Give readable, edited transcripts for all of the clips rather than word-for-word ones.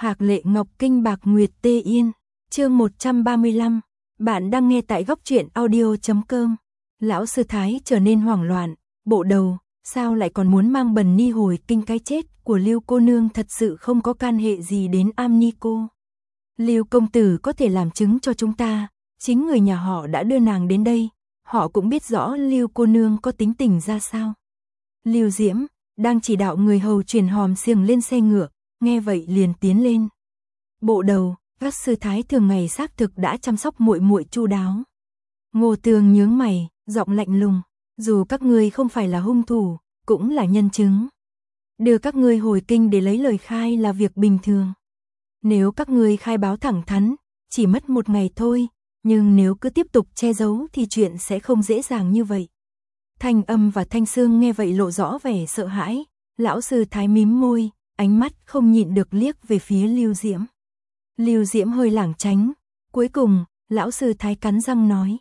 Hạc Lệ Ngọc Kinh Bạc Nguyệt Tê Yên, chương 135, bạn đang nghe tại góc truyện audio.com. Lão sư Thái trở nên hoảng loạn, bộ đầu, sao lại còn muốn mang Bần Ni hồi kinh, cái chết của Lưu cô nương thật sự không có can hệ gì đến Am Ni cô. Lưu công tử có thể làm chứng cho chúng ta, chính người nhà họ đã đưa nàng đến đây, họ cũng biết rõ Lưu cô nương có tính tình ra sao. Lưu Diễm đang chỉ đạo người hầu truyền hòm xiềng lên xe ngựa, nghe vậy liền tiến lên. Bộ đầu, các sư thái thường ngày xác thực đã chăm sóc muội muội chu đáo. Ngô Tường nhướng mày, giọng lạnh lùng, dù các ngươi không phải là hung thủ, cũng là nhân chứng. Đưa các ngươi hồi kinh để lấy lời khai là việc bình thường. Nếu các ngươi khai báo thẳng thắn, chỉ mất một ngày thôi, nhưng nếu cứ tiếp tục che giấu thì chuyện sẽ không dễ dàng như vậy. Thanh Âm và Thanh Sương nghe vậy lộ rõ vẻ sợ hãi, lão sư Thái mím môi, ánh mắt không nhịn được liếc về phía Lưu Diễm. Lưu Diễm hơi lảng tránh, cuối cùng, lão sư Thái cắn răng nói.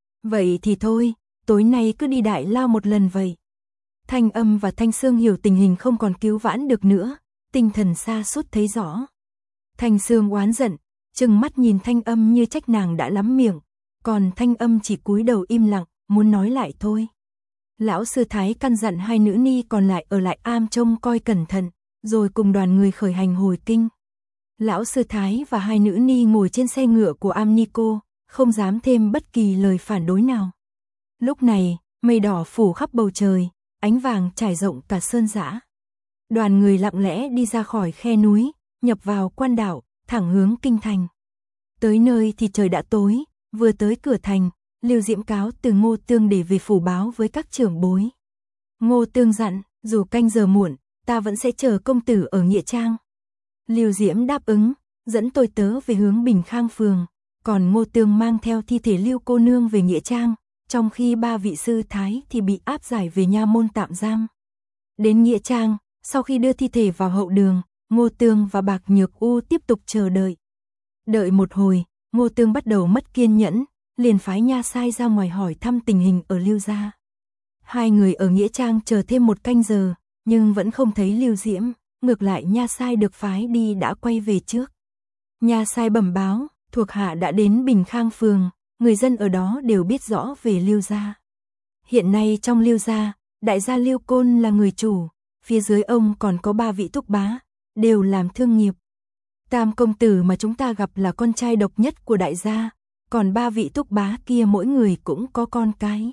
Vậy thì thôi, tối nay cứ đi Đại Lao một lần vậy. Thanh Âm và Thanh Sương hiểu tình hình không còn cứu vãn được nữa, tinh thần sa sút thấy rõ. Thanh Sương oán giận, trừng mắt nhìn Thanh Âm như trách nàng đã lắm miệng, còn Thanh Âm chỉ cúi đầu im lặng, muốn nói lại thôi. Lão sư Thái căn dặn hai nữ ni còn lại ở lại am trông coi cẩn thận, rồi cùng đoàn người khởi hành hồi kinh. Lão sư Thái và hai nữ ni ngồi trên xe ngựa của Am Ni cô, không dám thêm bất kỳ lời phản đối nào. Lúc này, mây đỏ phủ khắp bầu trời, ánh vàng trải rộng cả sơn dã. Đoàn người lặng lẽ đi ra khỏi khe núi, nhập vào quan đảo, thẳng hướng kinh thành. Tới nơi thì trời đã tối, vừa tới cửa thành, Lưu Diễm cáo từ Ngô Tương để về phủ báo với các trưởng bối. Ngô Tương dặn, dù canh giờ muộn, ta vẫn sẽ chờ công tử ở Nghĩa Trang. Lưu Diễm đáp ứng, dẫn tôi tớ về hướng Bình Khang phường, còn Ngô Tương mang theo thi thể Lưu cô nương về Nghĩa Trang, trong khi ba vị sư thái thì bị áp giải về nha môn tạm giam. Đến Nghĩa Trang, sau khi đưa thi thể vào hậu đường, Ngô Tương và Bạc Nhược U tiếp tục chờ đợi. Đợi một hồi, Ngô Tương bắt đầu mất kiên nhẫn, liền phái nha sai ra ngoài hỏi thăm tình hình ở Lưu gia. Hai người ở Nghĩa Trang chờ thêm một canh giờ, nhưng vẫn không thấy Lưu Diễm, ngược lại nha sai được phái đi đã quay về trước. Nha sai bẩm báo, thuộc hạ đã đến Bình Khang phường, người dân ở đó đều biết rõ về Lưu gia. Hiện nay trong Lưu gia, đại gia Lưu Côn là người chủ, phía dưới ông còn có ba vị thúc bá, đều làm thương nghiệp. Tam công tử mà chúng ta gặp là con trai độc nhất của đại gia, còn ba vị thúc bá kia mỗi người cũng có con cái.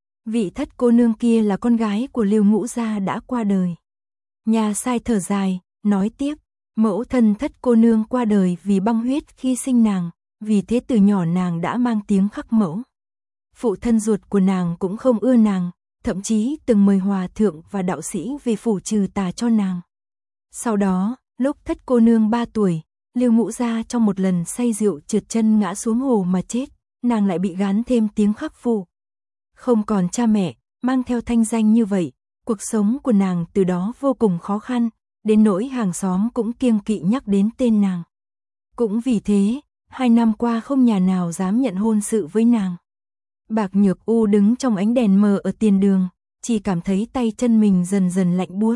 Vị thất cô nương kia là con gái của Lưu Ngũ gia đã qua đời. Nhà sai thở dài, nói tiếp, mẫu thân thất cô nương qua đời vì băng huyết khi sinh nàng, vì thế từ nhỏ nàng đã mang tiếng khắc mẫu. Phụ thân ruột của nàng cũng không ưa nàng, thậm chí từng mời hòa thượng và đạo sĩ về phủ trừ tà cho nàng. Sau đó, lúc thất cô nương 3 tuổi, Lưu Ngũ gia trong một lần say rượu trượt chân ngã xuống hồ mà chết, nàng lại bị gán thêm tiếng khắc phụ. Không còn cha mẹ, mang theo thanh danh như vậy, cuộc sống của nàng từ đó vô cùng khó khăn, đến nỗi hàng xóm cũng kiêng kỵ nhắc đến tên nàng. Cũng vì thế, 2 năm qua không nhà nào dám nhận hôn sự với nàng. Bạc Nhược U đứng trong ánh đèn mờ ở tiền đường, chỉ cảm thấy tay chân mình dần dần lạnh buốt.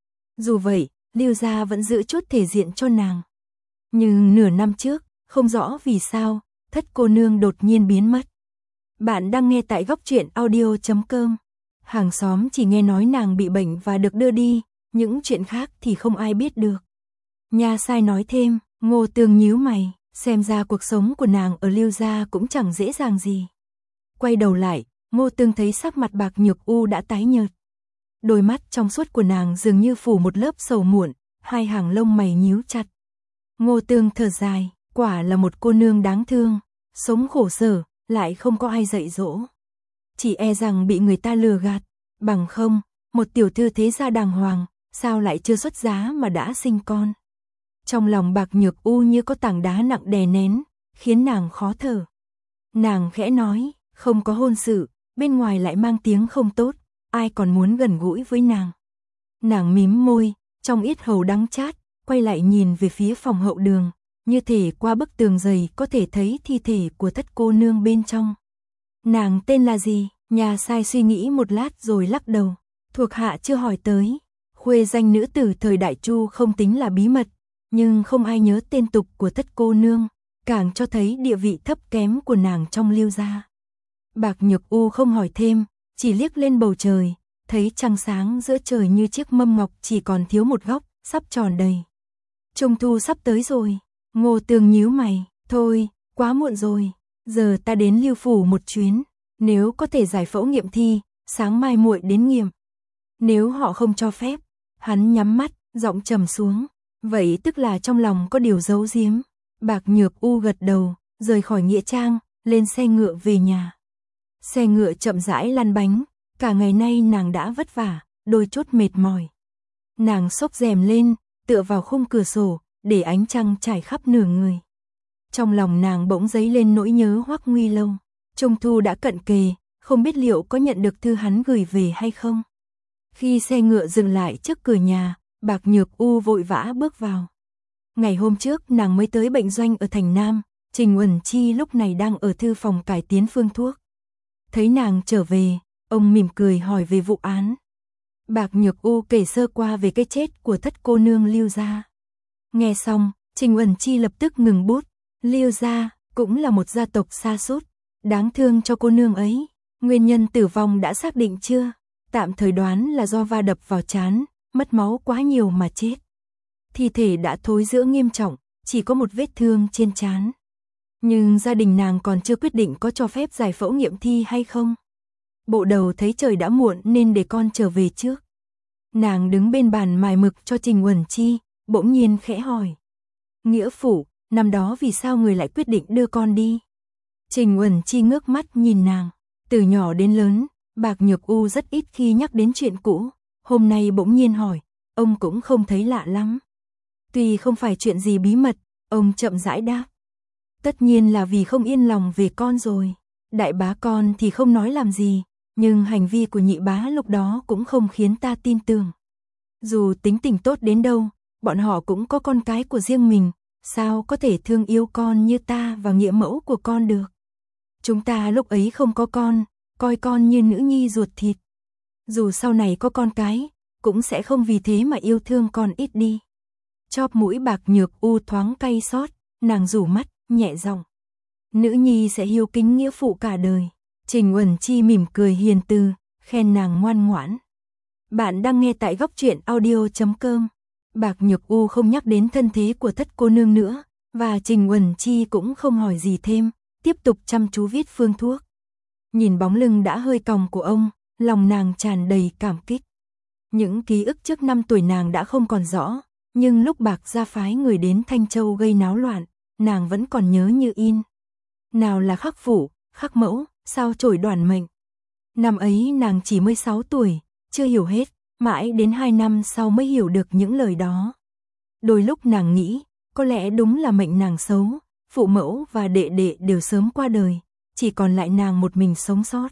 Dù vậy, Lưu gia vẫn giữ chút thể diện cho nàng. Nhưng nửa năm trước, không rõ vì sao, thất cô nương đột nhiên biến mất. Bạn đang nghe tại góc truyện audio.com. Hàng xóm chỉ nghe nói nàng bị bệnh và được đưa đi, những chuyện khác thì không ai biết được. Nha sai nói thêm, Ngô Tương nhíu mày, xem ra cuộc sống của nàng ở Lưu gia cũng chẳng dễ dàng gì. Quay đầu lại, Ngô Tương thấy sắc mặt Bạc Nhược U đã tái nhợt. Đôi mắt trong suốt của nàng dường như phủ một lớp sầu muộn, hai hàng lông mày nhíu chặt. Ngô Tương thở dài, quả là một cô nương đáng thương, sống khổ sở, lại không có ai dạy dỗ. Chỉ e rằng bị người ta lừa gạt, bằng không, một tiểu thư thế gia đàng hoàng, sao lại chưa xuất giá mà đã sinh con. Trong lòng Bạc Nhược U như có tảng đá nặng đè nén, khiến nàng khó thở. Nàng khẽ nói, không có hôn sự, bên ngoài lại mang tiếng không tốt, ai còn muốn gần gũi với nàng. Nàng mím môi, trong yết hầu đắng chát, quay lại nhìn về phía phòng hậu đường, như thể qua bức tường dày có thể thấy thi thể của thất cô nương bên trong. Nàng tên là gì? Nhà sai suy nghĩ một lát rồi lắc đầu, thuộc hạ chưa hỏi tới. Khuê danh nữ tử thời Đại Chu không tính là bí mật, nhưng không ai nhớ tên tục của Thất cô nương, càng cho thấy địa vị thấp kém của nàng trong Liêu gia. Bạc Nhược U không hỏi thêm, chỉ liếc lên bầu trời, thấy trăng sáng giữa trời như chiếc mâm ngọc chỉ còn thiếu một góc, sắp tròn đầy. Trung thu sắp tới rồi. Ngô Tường nhíu mày, thôi, quá muộn rồi, giờ ta đến Lưu phủ một chuyến, nếu có thể giải phẫu nghiệm thi, sáng mai muội đến nghiệm. Nếu họ không cho phép, hắn nhắm mắt, giọng trầm xuống, vậy tức là trong lòng có điều giấu giếm. Bạc Nhược U gật đầu, rời khỏi nghĩa trang, lên xe ngựa về nhà. Xe ngựa chậm rãi lăn bánh, cả ngày nay nàng đã vất vả, đôi chút mệt mỏi. Nàng xốc rèm lên, tựa vào khung cửa sổ, để ánh trăng trải khắp nửa người. Trong lòng nàng bỗng dấy lên nỗi nhớ Hoắc Nguy Lâu. Trung thu đã cận kề, không biết liệu có nhận được thư hắn gửi về hay không. Khi xe ngựa dừng lại trước cửa nhà, Bạc Nhược U vội vã bước vào. Ngày hôm trước nàng mới tới bệnh doanh ở thành Nam, Trình Uẩn Chi lúc này đang ở thư phòng cải tiến phương thuốc. Thấy nàng trở về, ông mỉm cười hỏi về vụ án. Bạc Nhược U kể sơ qua về cái chết của Thất cô nương Lưu gia. Nghe xong, Trình Uẩn Chi lập tức ngừng bút. Lưu gia cũng là một gia tộc sa sút, đáng thương cho cô nương ấy. Nguyên nhân tử vong đã xác định chưa? Tạm thời đoán là do va đập vào trán, mất máu quá nhiều mà chết. Thi thể đã thối rữa nghiêm trọng, chỉ có một vết thương trên trán. Nhưng gia đình nàng còn chưa quyết định có cho phép giải phẫu nghiệm thi hay không. Bộ đầu thấy trời đã muộn nên để con trở về trước. Nàng đứng bên bàn mài mực cho Trình Uẩn Chi, bỗng nhiên khẽ hỏi. Nghĩa phụ, năm đó vì sao người lại quyết định đưa con đi? Trình Uẩn Chi ngước mắt nhìn nàng. Từ nhỏ đến lớn, Bạc Nhược U rất ít khi nhắc đến chuyện cũ. Hôm nay bỗng nhiên hỏi, ông cũng không thấy lạ lắm. Tuy không phải chuyện gì bí mật, ông chậm rãi đáp. Tất nhiên là vì không yên lòng về con rồi. Đại bá con thì không nói làm gì, nhưng hành vi của nhị bá lúc đó cũng không khiến ta tin tưởng. Dù tính tình tốt đến đâu, bọn họ cũng có con cái của riêng mình, sao có thể thương yêu con như ta và nghĩa mẫu của con được. Chúng ta lúc ấy không có con, coi con như nữ nhi ruột thịt. Dù sau này có con cái, cũng sẽ không vì thế mà yêu thương con ít đi. Chóp mũi Bạc Nhược U thoáng cay xót, nàng rủ mắt, nhẹ giọng. Nữ nhi sẽ hiếu kính nghĩa phụ cả đời. Trình Uẩn Chi mỉm cười hiền từ, khen nàng ngoan ngoãn. Bạn đang nghe tại góc truyện audio.com. Bạc Nhược U không nhắc đến thân thế của Thất cô nương nữa, và Trình Uẩn Chi cũng không hỏi gì thêm, tiếp tục chăm chú viết phương thuốc. Nhìn bóng lưng đã hơi còng của ông, lòng nàng tràn đầy cảm kích. Những ký ức trước 5 tuổi nàng đã không còn rõ, nhưng lúc Bạc gia phái người đến Thanh Châu gây náo loạn, nàng vẫn còn nhớ như in. Nào là khắc phủ, khắc mẫu, sao chổi đoàn mệnh. Năm ấy nàng chỉ mới 6 tuổi, chưa hiểu hết, mãi đến 2 năm sau mới hiểu được những lời đó. Đôi lúc nàng nghĩ, có lẽ đúng là mệnh nàng xấu, phụ mẫu và đệ đệ đều sớm qua đời, chỉ còn lại nàng một mình sống sót.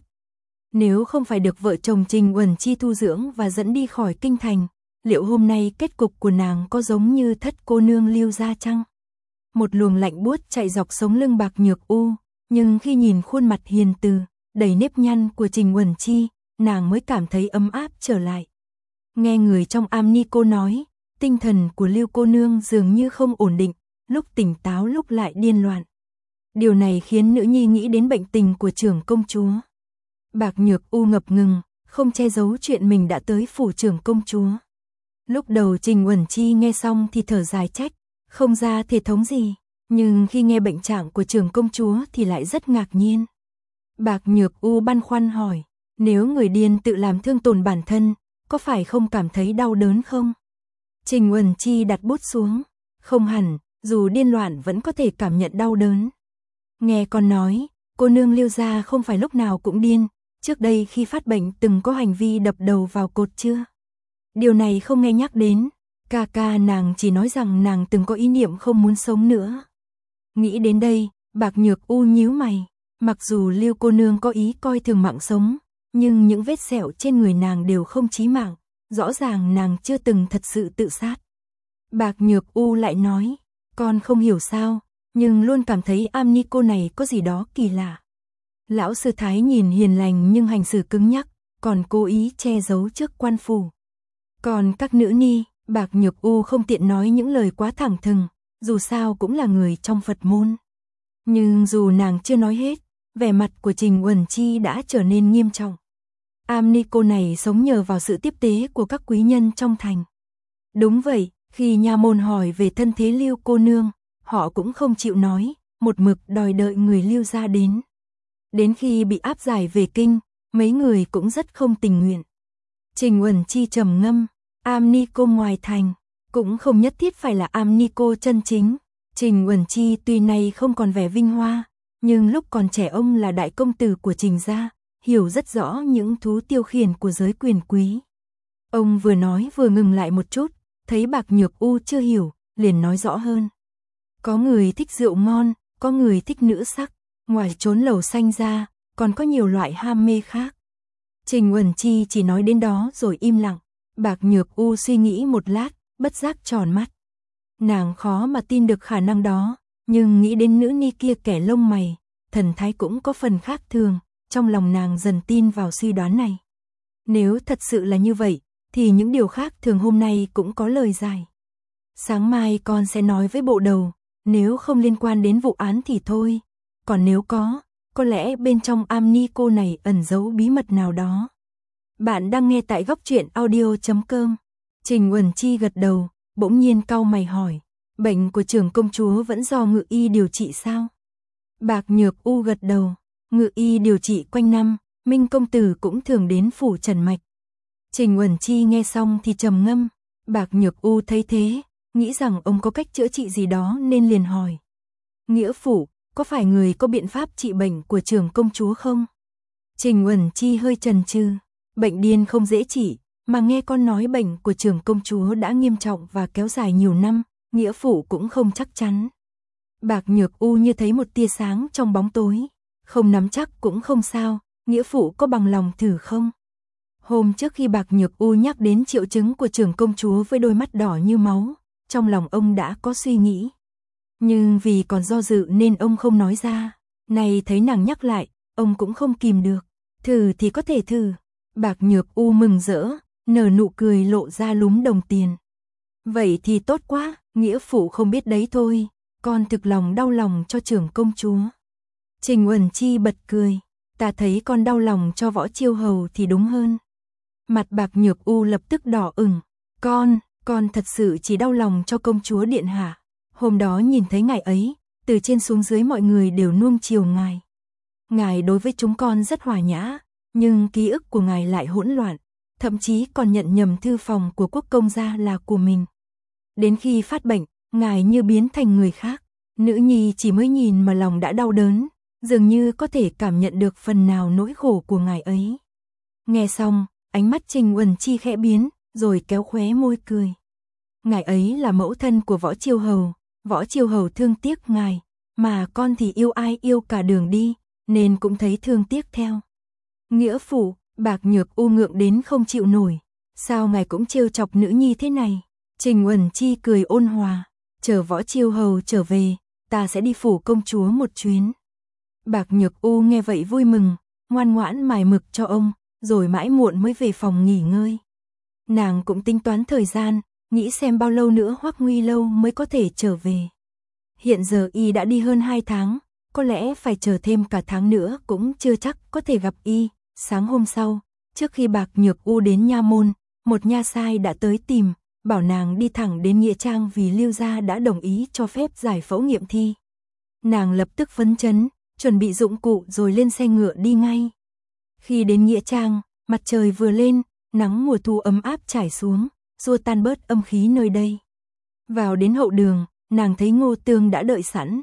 Nếu không phải được vợ chồng Trình Uẩn Chi thu dưỡng và dẫn đi khỏi kinh thành, liệu hôm nay kết cục của nàng có giống như Thất cô nương Lưu gia chăng? Một luồng lạnh buốt chạy dọc sống lưng Bạc Nhược U, nhưng khi nhìn khuôn mặt hiền từ, đầy nếp nhăn của Trình Uẩn Chi, nàng mới cảm thấy ấm áp trở lại. Nghe người trong am ni cô nói, tinh thần của Lưu cô nương dường như không ổn định, lúc tỉnh táo lúc lại điên loạn. Điều này khiến nữ nhi nghĩ đến bệnh tình của trưởng công chúa. Bạc Nhược U ngập ngừng, không che giấu chuyện mình đã tới phủ trưởng công chúa. Lúc đầu Trình Uẩn Chi nghe xong thì thở dài trách, không ra thể thống gì, nhưng khi nghe bệnh trạng của trưởng công chúa thì lại rất ngạc nhiên. Bạc Nhược U băn khoăn hỏi, nếu người điên tự làm thương tổn bản thân, có phải không cảm thấy đau đớn không? Trình Uẩn Chi đặt bút xuống, không hẳn, dù điên loạn vẫn có thể cảm nhận đau đớn. Nghe con nói, cô nương Lưu gia không phải lúc nào cũng điên, trước đây khi phát bệnh từng có hành vi đập đầu vào cột chưa? Điều này không nghe nhắc đến, ca ca nàng chỉ nói rằng nàng từng có ý niệm không muốn sống nữa. Nghĩ đến đây, Bạc Nhược U nhíu mày, mặc dù Lưu cô nương có ý coi thường mạng sống, nhưng những vết sẹo trên người nàng đều không chí mạng, rõ ràng nàng chưa từng thật sự tự sát. Bạc Nhược U lại nói, con không hiểu sao, nhưng luôn cảm thấy am ni cô này có gì đó kỳ lạ. Lão sư thái nhìn hiền lành nhưng hành xử cứng nhắc, còn cố ý che giấu trước quan phủ. Còn các nữ ni, Bạc Nhược U không tiện nói những lời quá thẳng thừng, dù sao cũng là người trong Phật môn. Nhưng dù nàng chưa nói hết, vẻ mặt của Trình Uẩn Chi đã trở nên nghiêm trọng. Am ni cô này sống nhờ vào sự tiếp tế của các quý nhân trong thành. Đúng vậy, khi nha môn hỏi về thân thế Lưu cô nương, họ cũng không chịu nói, một mực đòi đợi người Lưu gia đến. Đến khi bị áp giải về kinh, mấy người cũng rất không tình nguyện. Trình Uẩn Chi trầm ngâm, Am ni cô ngoài thành, cũng không nhất thiết phải là Am ni cô chân chính. Trình Uẩn Chi tuy nay không còn vẻ vinh hoa, nhưng lúc còn trẻ ông là đại công tử của Trình gia, hiểu rất rõ những thú tiêu khiển của giới quyền quý. Ông vừa nói vừa ngừng lại một chút, thấy Bạc Nhược U chưa hiểu, liền nói rõ hơn. Có người thích rượu ngon, có người thích nữ sắc, ngoài trốn lầu xanh ra, còn có nhiều loại ham mê khác. Trình Uẩn Chi chỉ nói đến đó rồi im lặng. Bạc Nhược U suy nghĩ một lát, bất giác tròn mắt. Nàng khó mà tin được khả năng đó, nhưng nghĩ đến nữ ni kia kẻ lông mày, thần thái cũng có phần khác thường, trong lòng nàng dần tin vào suy đoán này. Nếu thật sự là như vậy, thì những điều khác thường hôm nay cũng có lời giải. Sáng mai con sẽ nói với bộ đầu, nếu không liên quan đến vụ án thì thôi, còn nếu có lẽ bên trong am ni cô này ẩn giấu bí mật nào đó. Bạn đang nghe tại góc truyện audio.com. Trình Uẩn Chi gật đầu, bỗng nhiên cau mày hỏi, bệnh của trưởng công chúa vẫn do ngự y điều trị sao? Bạc Nhược U gật đầu, ngự y điều trị quanh năm, Minh công tử cũng thường đến phủ Trần Mạch. Trình Uẩn Chi nghe xong thì trầm ngâm, Bạc Nhược U thấy thế, nghĩ rằng ông có cách chữa trị gì đó nên liền hỏi. Nghĩa phụ, có phải người có biện pháp trị bệnh của trưởng công chúa không? Trình Uẩn Chi hơi chần chừ, bệnh điên không dễ trị, mà nghe con nói bệnh của trưởng công chúa đã nghiêm trọng và kéo dài nhiều năm, nghĩa phụ cũng không chắc chắn. Bạc Nhược U như thấy một tia sáng trong bóng tối, không nắm chắc cũng không sao, nghĩa phụ có bằng lòng thử không? Hôm trước khi Bạc Nhược U nhắc đến triệu chứng của trưởng công chúa với đôi mắt đỏ như máu, trong lòng ông đã có suy nghĩ. Nhưng vì còn do dự nên ông không nói ra, này thấy nàng nhắc lại, ông cũng không kìm được, thử thì có thể thử. Bạc Nhược U mừng rỡ, nở nụ cười lộ ra lúm đồng tiền. Vậy thì tốt quá, nghĩa phụ không biết đấy thôi, con thực lòng đau lòng cho trưởng công chúa. Trình Uẩn Chi bật cười, ta thấy con đau lòng cho Võ Chiêu Hầu thì đúng hơn. Mặt Bạc Nhược U lập tức đỏ ửng, con thật sự chỉ đau lòng cho công chúa điện hạ. Hôm đó nhìn thấy ngài ấy, từ trên xuống dưới mọi người đều nuông chiều ngài. Ngài đối với chúng con rất hòa nhã, nhưng ký ức của ngài lại hỗn loạn, thậm chí còn nhận nhầm thư phòng của quốc công gia là của mình. Đến khi phát bệnh, ngài như biến thành người khác, nữ nhi chỉ mới nhìn mà lòng đã đau đớn, dường như có thể cảm nhận được phần nào nỗi khổ của ngài ấy. Nghe xong, ánh mắt Trình Uẩn Chi khẽ biến, rồi kéo khóe môi cười. Ngài ấy là mẫu thân của Võ Chiêu Hầu, Võ Chiêu Hầu thương tiếc ngài, mà con thì yêu ai yêu cả đường đi, nên cũng thấy thương tiếc theo. Nghĩa phụ, Bạc Nhược U ngượng đến không chịu nổi, sao ngài cũng trêu chọc nữ nhi thế này? Trình Uẩn Chi cười ôn hòa, chờ Võ Chiêu Hầu trở về, ta sẽ đi phủ công chúa một chuyến. Bạc Nhược U nghe vậy vui mừng, ngoan ngoãn mài mực cho ông, rồi mãi muộn mới về phòng nghỉ ngơi. Nàng cũng tính toán thời gian, nghĩ xem bao lâu nữa Hoắc Nguy Lâu mới có thể trở về. Hiện giờ y đã đi hơn 2 tháng, có lẽ phải chờ thêm cả tháng nữa cũng chưa chắc có thể gặp y. Sáng hôm sau, trước khi Bạc Nhược U đến nha môn, một nha sai đã tới tìm, bảo nàng đi thẳng đến nghĩa trang vì Lưu gia đã đồng ý cho phép giải phẫu nghiệm thi. Nàng lập tức phấn chấn, chuẩn bị dụng cụ rồi lên xe ngựa đi ngay. Khi đến nghĩa trang, mặt trời vừa lên, nắng mùa thu ấm áp trải xuống, xua tan bớt âm khí nơi đây. Vào đến hậu đường, nàng thấy Ngô Tương đã đợi sẵn.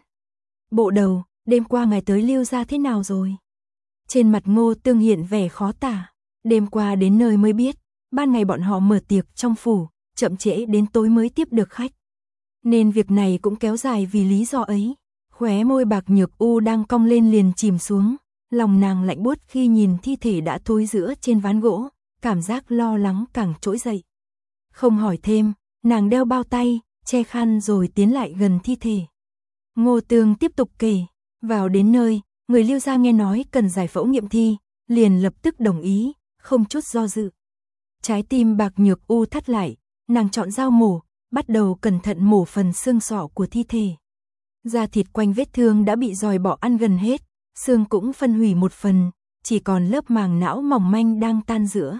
Bộ đầu, đêm qua ngài tới Lưu gia thế nào rồi? Trên mặt Ngô Tương hiện vẻ khó tả. Đêm qua đến nơi mới biết, ban ngày bọn họ mở tiệc trong phủ, chậm trễ đến tối mới tiếp được khách. Nên việc này cũng kéo dài vì lý do ấy. Khóe môi Bạc Nhược U đang cong lên liền chìm xuống, lòng nàng lạnh buốt khi nhìn thi thể đã thối rữa trên ván gỗ, cảm giác lo lắng càng trỗi dậy. Không hỏi thêm, nàng đeo bao tay, che khăn rồi tiến lại gần thi thể. Ngô Tương tiếp tục kể, vào đến nơi, người Lưu gia nghe nói cần giải phẫu nghiệm thi, liền lập tức đồng ý, không chút do dự. Trái tim Bạc Nhược U thắt lại, nàng chọn dao mổ, bắt đầu cẩn thận mổ phần xương sọ của thi thể. Da thịt quanh vết thương đã bị dòi bỏ ăn gần hết, xương cũng phân hủy một phần, chỉ còn lớp màng não mỏng manh đang tan rã.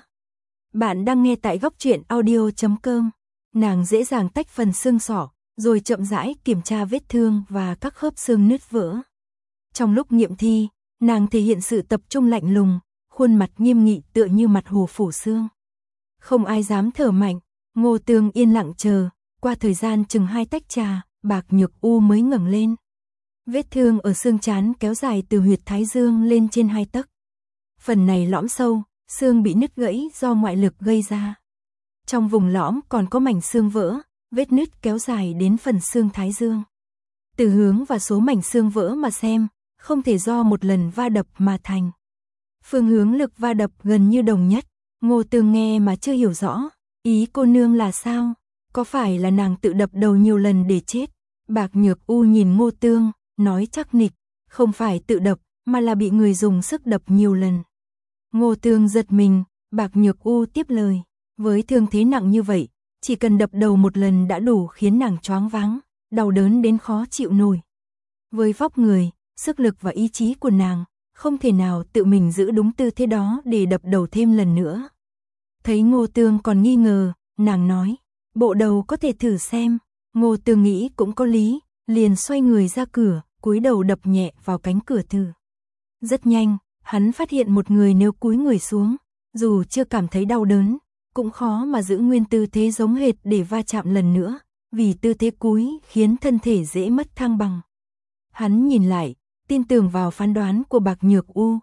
Bạn đang nghe tại góc truyện audio.com. Nàng dễ dàng tách phần xương sọ, rồi chậm rãi kiểm tra vết thương và các khớp xương nứt vỡ. Trong lúc nghiệm thi, nàng thể hiện sự tập trung lạnh lùng, khuôn mặt nghiêm nghị tựa như mặt hồ phủ xương. Không ai dám thở mạnh, Ngô Tương yên lặng chờ, qua thời gian chừng 2 tách trà, Bạc Nhược U mới ngẩng lên. Vết thương ở xương trán kéo dài từ huyệt thái dương lên trên 2 tấc. Phần này lõm sâu, xương bị nứt gãy do ngoại lực gây ra. Trong vùng lõm còn có mảnh xương vỡ, vết nứt kéo dài đến phần xương thái dương. Từ hướng và số mảnh xương vỡ mà xem, không thể do một lần va đập mà thành. Phương hướng lực va đập gần như đồng nhất, Ngô Tương nghe mà chưa hiểu rõ, ý cô nương là sao? Có phải là nàng tự đập đầu nhiều lần để chết? Bạc Nhược U nhìn Ngô Tương, nói chắc nịch, không phải tự đập, mà là bị người dùng sức đập nhiều lần. Ngô Tương giật mình, Bạc Nhược U tiếp lời, với thương thế nặng như vậy, chỉ cần đập đầu một lần đã đủ khiến nàng choáng váng, đau đớn đến khó chịu nổi. Với vóc người, sức lực và ý chí của nàng, không thể nào tự mình giữ đúng tư thế đó để đập đầu thêm lần nữa. Thấy Ngô Tương còn nghi ngờ, nàng nói, bộ đầu có thể thử xem. Ngô Tương nghĩ cũng có lý, liền xoay người ra cửa, cúi đầu đập nhẹ vào cánh cửa thử. Rất nhanh, hắn phát hiện một người nếu cúi người xuống, dù chưa cảm thấy đau đớn, cũng khó mà giữ nguyên tư thế giống hệt để va chạm lần nữa, vì tư thế cúi khiến thân thể dễ mất thăng bằng. Hắn nhìn lại, tin tưởng vào phán đoán của Bạc Nhược U.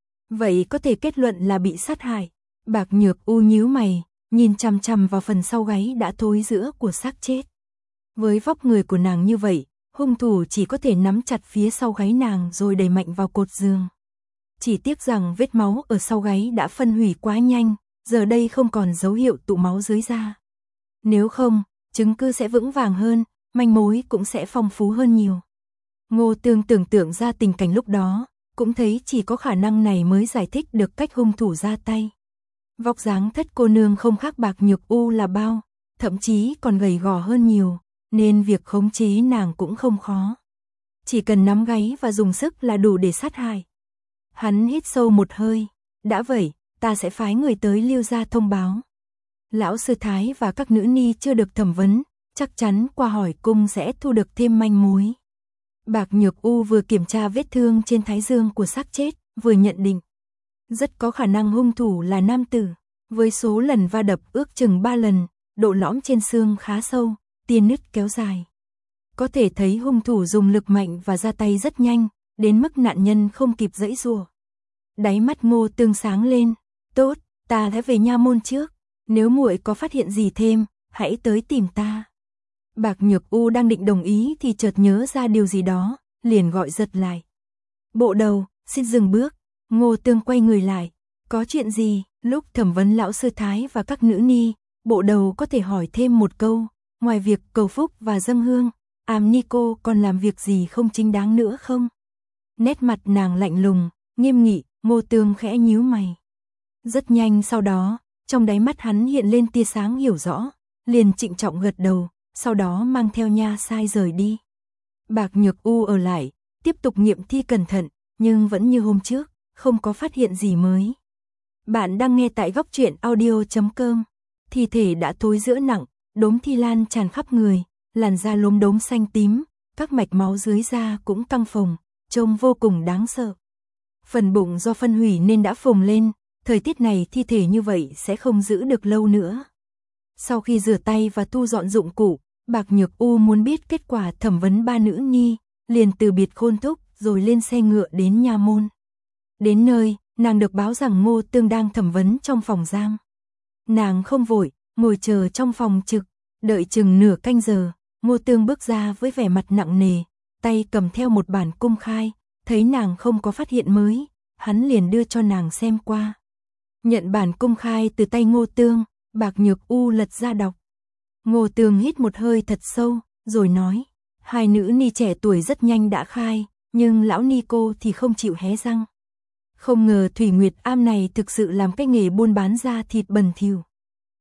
Vậy có thể kết luận là bị sát hại. Bạc Nhược U nhíu mày, nhìn chằm chằm vào phần sau gáy đã thối rữa của xác chết. Với vóc người của nàng như vậy, hung thủ chỉ có thể nắm chặt phía sau gáy nàng rồi đẩy mạnh vào cột giường. Chỉ tiếc rằng vết máu ở sau gáy đã phân hủy quá nhanh, giờ đây không còn dấu hiệu tụ máu dưới da. Nếu không, chứng cứ sẽ vững vàng hơn, manh mối cũng sẽ phong phú hơn nhiều. Ngô Tương tưởng tượng ra tình cảnh lúc đó, cũng thấy chỉ có khả năng này mới giải thích được cách hung thủ ra tay. Vóc dáng Thất cô nương không khác Bạc Nhược U là bao, thậm chí còn gầy gò hơn nhiều, nên việc khống chế nàng cũng không khó. Chỉ cần nắm gáy và dùng sức là đủ để sát hại. Hắn hít sâu một hơi, đã vậy, ta sẽ phái người tới Liêu gia thông báo. Lão sư thái và các nữ ni chưa được thẩm vấn, chắc chắn qua hỏi cung sẽ thu được thêm manh mối. Bạc Nhược U vừa kiểm tra vết thương trên thái dương của xác chết, vừa nhận định. Rất có khả năng hung thủ là nam tử, với số lần va đập ước chừng 3 lần, độ lõm trên xương khá sâu, tia nứt kéo dài. Có thể thấy hung thủ dùng lực mạnh và ra tay rất nhanh, đến mức nạn nhân không kịp giãy giụa. Đáy mắt Ngô Tương sáng lên, tốt, ta đã về nha môn trước, nếu muội có phát hiện gì thêm, hãy tới tìm ta. Bạc Nhược U đang định đồng ý thì chợt nhớ ra điều gì đó, liền gọi giật lại. Bộ đầu, xin dừng bước. Ngô Tương quay người lại, có chuyện gì? Lúc thẩm vấn lão sư thái và các nữ ni, bộ đầu có thể hỏi thêm một câu, ngoài việc cầu phúc và dâng hương, ni cô còn làm việc gì không chính đáng nữa không? Nét mặt nàng lạnh lùng, nghiêm nghị, Ngô Tương khẽ nhíu mày. Rất nhanh sau đó, trong đáy mắt hắn hiện lên tia sáng hiểu rõ, liền trịnh trọng gật đầu, sau đó mang theo nha sai rời đi. Bạc Nhược U ở lại, tiếp tục nghiệm thi cẩn thận, nhưng vẫn như hôm trước, không có phát hiện gì mới. Bạn đang nghe tại góc truyện audio.com. Thi thể đã thối rữa nặng, đốm thi lan tràn khắp người, làn da lốm đốm xanh tím, các mạch máu dưới da cũng căng phồng, trông vô cùng đáng sợ. Phần bụng do phân hủy nên đã phồng lên, thời tiết này thi thể như vậy sẽ không giữ được lâu nữa. Sau khi rửa tay và thu dọn dụng cụ, Bạc Nhược U muốn biết kết quả thẩm vấn 3 nữ nhi, liền từ biệt Khôn Thúc rồi lên xe ngựa đến nha môn. Đến nơi, nàng được báo rằng Ngô Tương đang thẩm vấn trong phòng giam. Nàng không vội, ngồi chờ trong phòng trực, đợi chừng nửa canh giờ, Ngô Tương bước ra với vẻ mặt nặng nề, tay cầm theo một bản cung khai, thấy nàng không có phát hiện mới, hắn liền đưa cho nàng xem qua. Nhận bản cung khai từ tay Ngô Tương, Bạc Nhược U lật ra đọc. Ngô Tương hít một hơi thật sâu, rồi nói, 2 nữ ni trẻ tuổi rất nhanh đã khai, nhưng lão ni cô thì không chịu hé răng. Không ngờ Thủy Nguyệt Am này thực sự làm cái nghề buôn bán da thịt bẩn thỉu.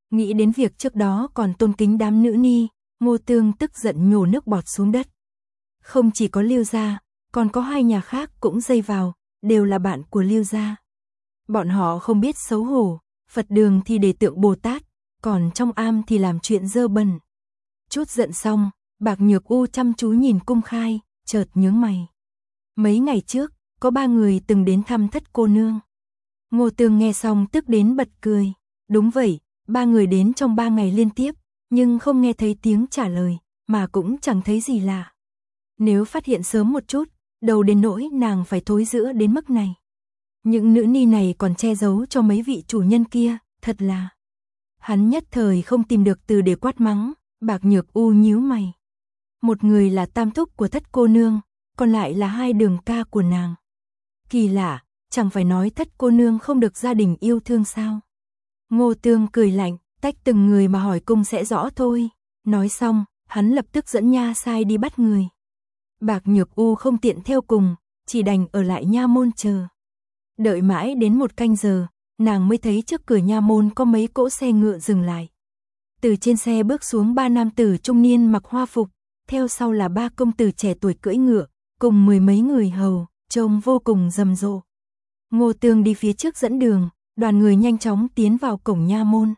Nghĩ đến việc trước đó còn tôn kính đám nữ ni, Ngô Tương tức giận nhổ nước bọt xuống đất. Không chỉ có Lưu gia, còn có hai nhà khác cũng dây vào, đều là bạn của Lưu gia. Bọn họ không biết xấu hổ, Phật đường thì để tượng Bồ Tát, còn trong am thì làm chuyện dơ bẩn. Chút giận xong, Bạc Nhược U chăm chú nhìn Cung Khai, chợt nhướng mày. Mấy ngày trước, có 3 người từng đến thăm Thất cô nương. Ngô Tương nghe xong tức đến bật cười. Đúng vậy, 3 người đến trong 3 ngày liên tiếp, nhưng không nghe thấy tiếng trả lời, mà cũng chẳng thấy gì lạ. Nếu phát hiện sớm một chút, đầu đến nỗi nàng phải thối rữa đến mức này. Những nữ ni này còn che giấu cho mấy vị chủ nhân kia, thật là... Hắn nhất thời không tìm được từ để quát mắng, Bạc Nhược U nhíu mày. Một người là tam thúc của Thất cô nương, còn lại là hai đường ca của nàng. Kỳ lạ, chẳng phải nói Thất cô nương không được gia đình yêu thương sao? Ngô Tương cười lạnh, tách từng người mà hỏi cung sẽ rõ thôi. Nói xong, hắn lập tức dẫn nha sai đi bắt người. Bạc Nhược U không tiện theo cùng, chỉ đành ở lại nha môn chờ. Đợi mãi đến 1 canh giờ, nàng mới thấy trước cửa nha môn có mấy cỗ xe ngựa dừng lại. Từ trên xe bước xuống 3 nam tử trung niên mặc hoa phục, theo sau là 3 công tử trẻ tuổi cưỡi ngựa, cùng 10 mấy người hầu, trông vô cùng rầm rộ. Ngô Tương đi phía trước dẫn đường, đoàn người nhanh chóng tiến vào cổng nha môn.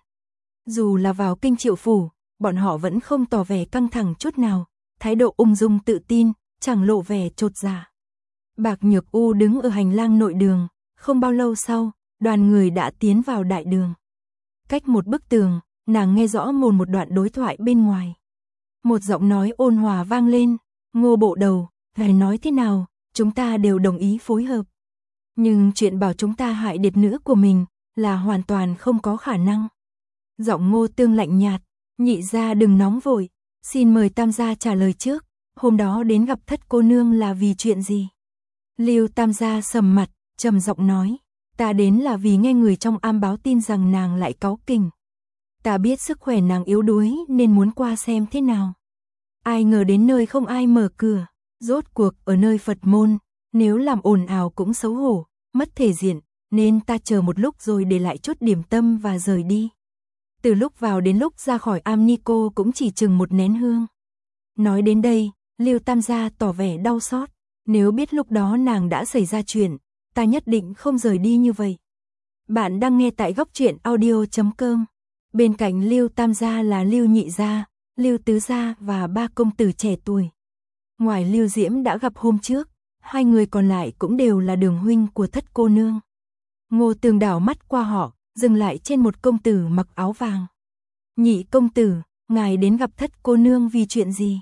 Dù là vào kinh Triệu phủ, bọn họ vẫn không tỏ vẻ căng thẳng chút nào, thái độ ung dung tự tin, chẳng lộ vẻ chột dạ. Bạc Nhược U đứng ở hành lang nội đường, không bao lâu sau, đoàn người đã tiến vào đại đường. Cách một bức tường, nàng nghe rõ một đoạn đối thoại bên ngoài. Một giọng nói ôn hòa vang lên, Ngô bộ đầu, ngài nói thế nào, chúng ta đều đồng ý phối hợp. Nhưng chuyện bảo chúng ta hại điệt nữ của mình, là hoàn toàn không có khả năng. Giọng Ngô Tương lạnh nhạt, nhị gia đừng nóng vội, xin mời tam gia trả lời trước, hôm đó đến gặp Thất cô nương là vì chuyện gì? Lưu tam gia sầm mặt, trầm giọng nói, ta đến là vì nghe người trong am báo tin rằng nàng lại cáu kỉnh. Ta biết sức khỏe nàng yếu đuối nên muốn qua xem thế nào. Ai ngờ đến nơi không ai mở cửa, rốt cuộc ở nơi Phật môn, nếu làm ồn ào cũng xấu hổ, mất thể diện, nên ta chờ một lúc rồi để lại chút điểm tâm và rời đi. Từ lúc vào đến lúc ra khỏi am ni cô cũng chỉ chừng 1 nén hương. Nói đến đây, Lưu tam gia tỏ vẻ đau xót, nếu biết lúc đó nàng đã xảy ra chuyện, ta nhất định không rời đi như vậy. Bạn đang nghe tại góc truyện audio.com. Bên cạnh Lưu tam gia là Lưu nhị gia, Lưu tứ gia và 3 công tử trẻ tuổi. Ngoài Lưu Diễm đã gặp hôm trước, 2 người còn lại cũng đều là đường huynh của Thất cô nương. Ngô Tương đảo mắt qua họ, dừng lại trên một công tử mặc áo vàng. Nhị công tử, ngài đến gặp Thất cô nương vì chuyện gì?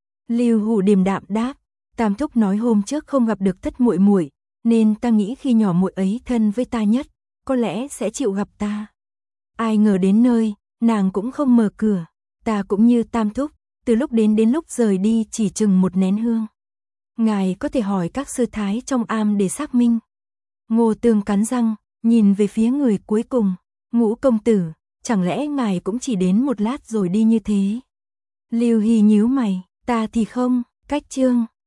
Lưu Hủ điềm đạm đáp, tam thúc nói hôm trước không gặp được Thất muội muội, nên ta nghĩ khi nhỏ muội ấy thân với ta nhất, có lẽ sẽ chịu gặp ta. Ai ngờ đến nơi, nàng cũng không mở cửa, ta cũng như tam thúc, từ lúc đến lúc rời đi chỉ chừng 1 nén hương. Ngài có thể hỏi các sư thái trong am để xác minh. Ngô Tương cắn răng, nhìn về phía người cuối cùng, Ngũ công tử, chẳng lẽ ngài cũng chỉ đến 1 lát rồi đi như thế? Lưu Hy nhíu mày, ta thì không, cách chương.